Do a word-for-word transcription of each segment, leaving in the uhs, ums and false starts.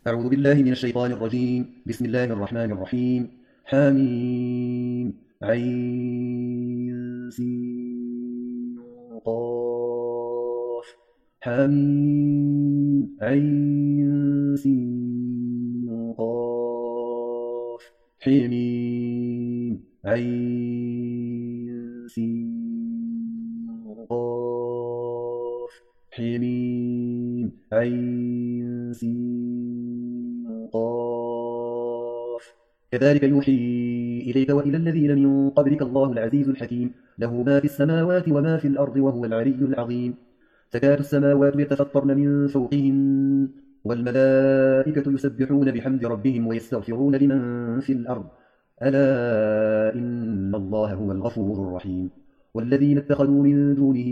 أعوذ بالله من الشيطان الرجيم. بسم الله الرحمن الرحيم. حميم عين سين قاف. حميم عين سين قاف. حميم عين سين قاف. حميم عين سين قاف. كذلك يوحي إليك وإلى الذين من قبلك الله العزيز الحكيم، له ما في السماوات وما في الأرض وهو العلي العظيم. تكاد السماوات يتفطرن من فوقهن، والملائكة يسبحون بحمد ربهم ويستغفرون لمن في الأرض، ألا إن الله هو الغفور الرحيم. والذين اتخذوا من دونه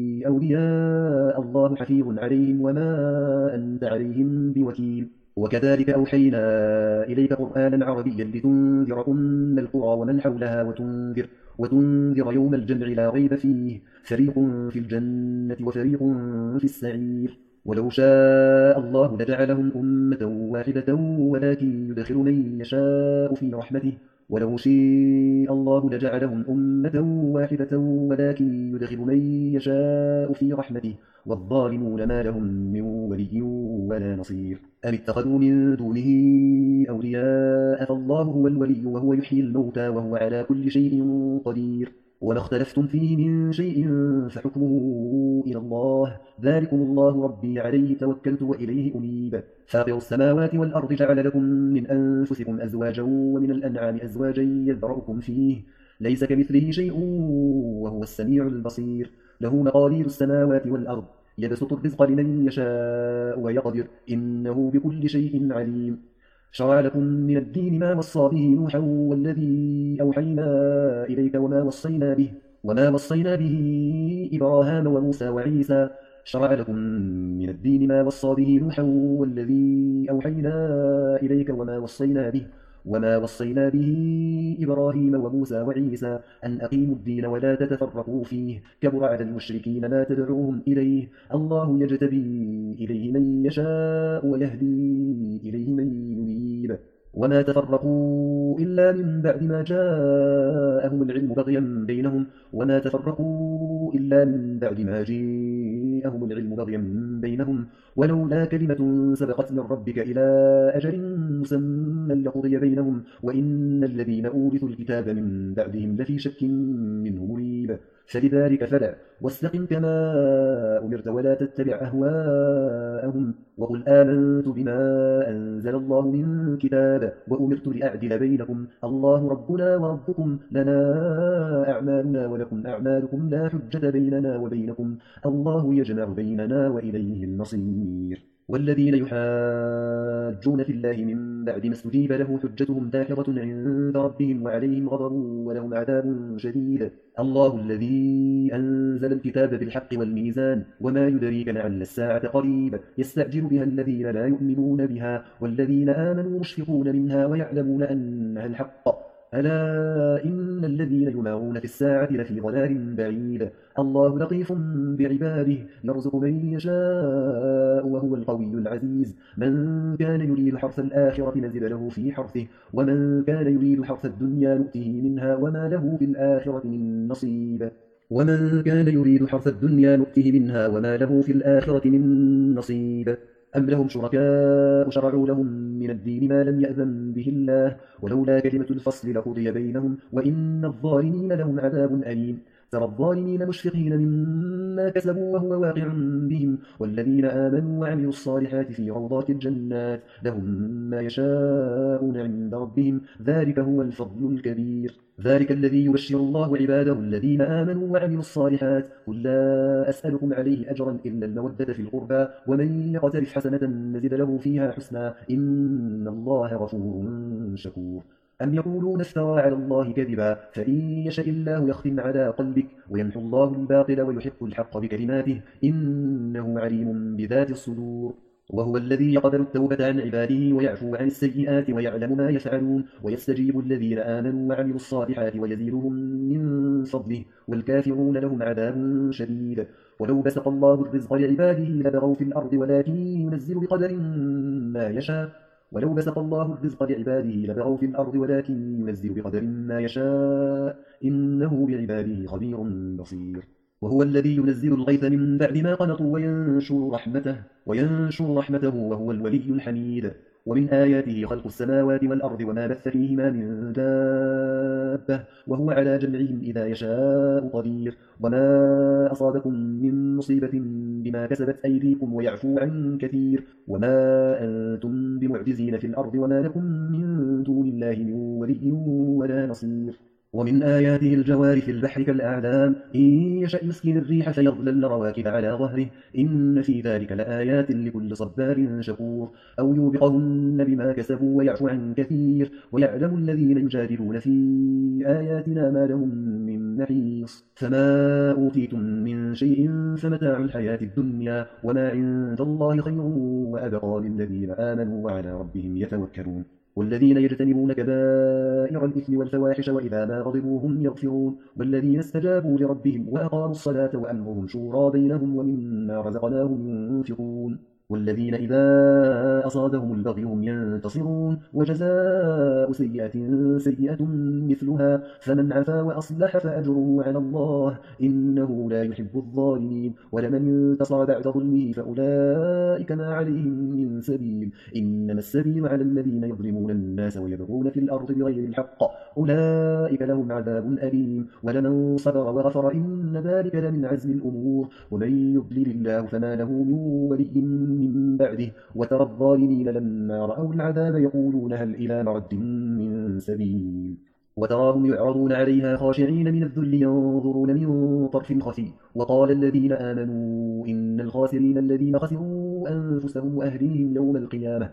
أولياء الله حفيظ عليهم وما أنت عليهم بوكيل. وكذلك أوحينا إليك قرآنا عربيا لتنذر أم القرى ومن حولها وتنذر, وتنذر يوم الجمع لا ريب فيه، فريق في الجنة وفريق في السعير. ولو شاء الله لجعلهم أمة واحدة ولكن يدخل من يشاء في رحمته ولو شاء الله لجعلهم أمة واحدة ولكن يدخل من يشاء في رحمته والظالمون ما لهم من ولي ولا نصير. أم اتخذوا من دونه أولياء فالله هو الولي وهو يحيي الموتى وهو على كل شيء قدير. وما اختلفتم فيه من شيء فحكمه إلى الله، ذلكم الله ربي عليه توكلت وإليه أنيب. فاطر السماوات والأرض جعل لكم من أنفسكم أزواجا ومن الأنعام أزواجا يذرأكم فيه، ليس كمثله شيء وهو السميع البصير. له مقاليد السماوات والأرض، يبسط الرزق لمن يشاء ويقدر، إنه بكل شيء عليم. شرع لكم من الدين ما وصى به نوحا والذي أوحينا إليك وما وصينا به وما وصينا به إبراهام وموسى وعيسى. شرع لكم من الدين ما وصى به نوحا والذي أوحينا إليك وما وصينا به وما وصينا به إبراهيم وموسى وعيسى، أن أقيموا الدين ولا تتفرقوا فيه، كبر على المشركين ما تدعوهم إليه، الله يجتبي إليه من يشاء ويهدي إليه من ينيب. وما تفرقوا إلا من بعد ما جاءهم العلم بغيا بينهم وما تفرقوا إلا من بعد ما جاءهم العلم بغيا بينهم ولولا كلمة سبقت من ربك إلى أجل مسمى لقضي بينهم وإن الذين أورثوا الكتاب من بعدهم لفي شك منه مريب. فلذلك فدع واستقم كما أمرت ولا تتبع أهواءهم وقل آمنت بما أنزل الله من كتاب وأمرت لأعدل بينكم، الله ربنا وربكم، لنا أعمالنا ولكم أعمالكم، لا حجة بيننا وبينكم، الله يجمع بيننا وإليه المصير. والذين يحاجون في الله من بعد ما استجيب له حجتهم داحضة عند ربهم وعليهم غضب ولهم عذاب شديد. الله الذي أنزل الكتاب بالحق والميزان وما يدريك لعل الساعة قريب، يستعجل بها الذين لا يؤمنون بها والذين آمنوا مشفقون منها ويعلمون أنها الحق، ألا إن الذين يمارون في الساعة لفي ضلال بعيد. الله لطيف بعباده يرزق من يشاء وهو القوي العزيز. من كان يريد حرث الآخرة نزد له في حرثه ومن كان يريد حرث الدنيا نؤته منها وما له في الآخرة من نصيب ومن كان يريد حرث الدنيا نؤته منها وما له في الآخرة من نصيب. أم لهم شركاء شرعوا لهم من الدين ما لم يأذن به الله ولولا كلمة الفصل لقضي بينهم وإن الظالمين لهم عذاب أليم. ترى الظالمين مشفقين مما كسبوا وهو واقع بهم والذين آمنوا وعملوا الصالحات في روضات الجنات لهم ما يشاءون عند ربهم، ذلك هو الفضل الكبير. ذلك الذي يبشر الله عباده الذين آمنوا وعملوا الصالحات، قل لا أسألكم عليه أجرا إلا المودة في القربى ومن يقترف حسنة نزد له فيها حسنا إن الله غفور شكور. أم يقولون افترى على الله كذبا فإن يشاء الله يختم على قلبك ويمحو الله الباطل ويحق الحق بكلماته إنه عليم بذات الصدور. وهو الذي يقبل التوبة عن عباده ويعفو عن السيئات ويعلم ما يفعلون ويستجيب الذين آمنوا وعملوا الصالحات ويزيدهم من فضله والكافرون لهم عذاب شديد. ولو بسط الله الرزق لعباده لبغوا في الأرض ولكن ينزل بقدر ما يشاء ولو بسط الله الرزق لعباده لبغوا في الأرض ولكن ينزل بقدر ما يشاء إنه بعباده خبير بصير وهو الذي ينزل الغيث من بعد ما قنطوا وينشر رحمته وينشر رحمته وهو الولي الحميد ومن آياته خلق السماوات والأرض وما بث فيهما من دابة وهو على جمعهم إذا يشاء قدير وما أصابكم من مصيبة بما كسبت أيديكم ويعفو عن كثير وما أنتم بمعجزين في الأرض وما لكم من دون الله من ولي ولا نصير ومن آياته الجوار في البحر كالأعلام إن يشأ يسكن الريح فيظللن رواكد على ظهره إن في ذلك لآيات لكل صبار شكور أو يوبقهن بما كسبوا ويعفو عن كثير ويعلم الذين يجادلون في آياتنا ما لهم من محيص فما أوتيتم من شيء فمتاع الحياة الدنيا وما عند الله خير وأبقى للذين آمنوا وعلى ربهم يتوكلون والذين يجتنبون كبائر الإثم والفواحش وإذا ما غضبوا هم يغفرون والذين استجابوا لربهم وأقاموا الصلاة وأمرهم شورى بينهم ومما رزقناهم ينفقون والذين إذا أصابهم البغي هم ينتصرون وجزاء سيئة سيئة مثلها فمن عفا وأصلح فأجره على الله إنه لا يحب الظالمين ولمن انتصر بعد ظلمه فأولئك ما عليهم من سبيل إنما السبيل على الذين يظلمون الناس ويبغون في الأرض بغير الحق أولئك لهم عذاب أليم ولمن صبر وغفر إن ذلك لمن عزم الأمور ومن يضلل الله فما له من ولي من بعده وترى الظالمين لما رأوا العذاب يقولون هل إلى مرد من سبيل وتراهم يعرضون عليها خاشعين من الذل ينظرون من طرف خفي وقال الذين آمنوا إن الخاسرين الذين خسروا أنفسهم وأهليهم يوم القيامة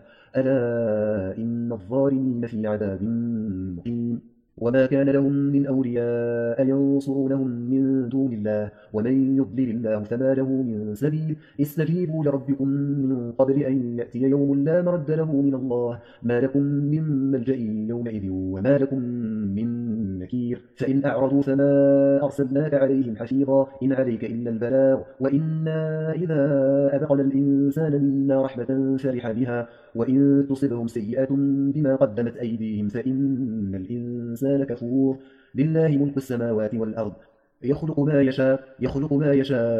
ألا إن الظالمين في عذاب مقيم وما كان لهم من أولياء ينصرونهم من دون الله ومن يضلل الله فما له من سبيل استجيبوا لربكم من قبل أن يأتي يوم لا مرد له من الله ما لكم من ملجأ يومئذ وما لكم من نكير فإن أعرضوا فما أرسلناك عليهم حفيظا إن عليك إلا البلاغ وإنا إذا أذقنا الإنسان منا رحمة فرح بها وإن تصبهم سيئة بما قدمت أيديهم فإن الإنسان كفور لله ملك السماوات والأرض يخلق ما يشاء يخلق ما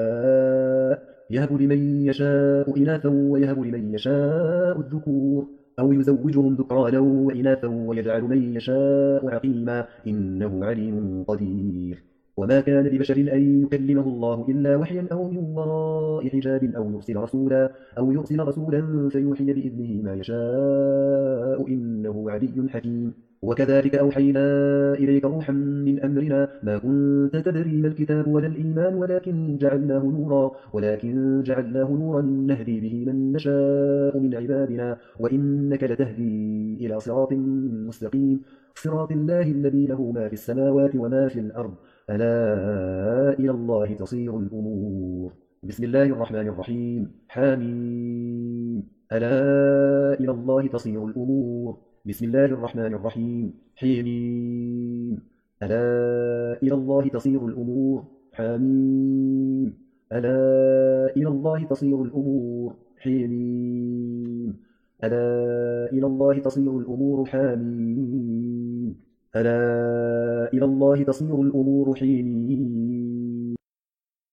يشاء يهب لمن يشاء إناثا ويهب لمن يشاء الذكور أو يزوجهم ذكرانا وإناثا ويجعل من يشاء عقيما إنه عليم قدير وما كان لبشر أن يكلمه الله إلا وحيا أو من وراء حجاب أو يرسل رسولا أو يرسل رسولا فيوحي بإذنه ما يشاء إنه علي حكيم وكذلك أوحينا إليك روحا من أمرنا ما كنت تدري ما الكتاب ولا الإيمان ولكن جعلناه نورا ولكن جعلناه نورا نهدي به من نشاء من عبادنا وإنك لتهدي إلى صراط مستقيم صراط الله الذي له ما في السماوات وما في الأرض ألا إلى الله تصير الأمور بسم الله الرحمن الرحيم حميم ألا إلى الله تصير الأمور بسم الله الرحمن الرحيم حميم ألا إلى الله تصير الأمور حميم ألا إلى الله تصير الأمور حميم ألا إلى الله تصير الأمور حميم ألا إلى الله تصير الأمور حميم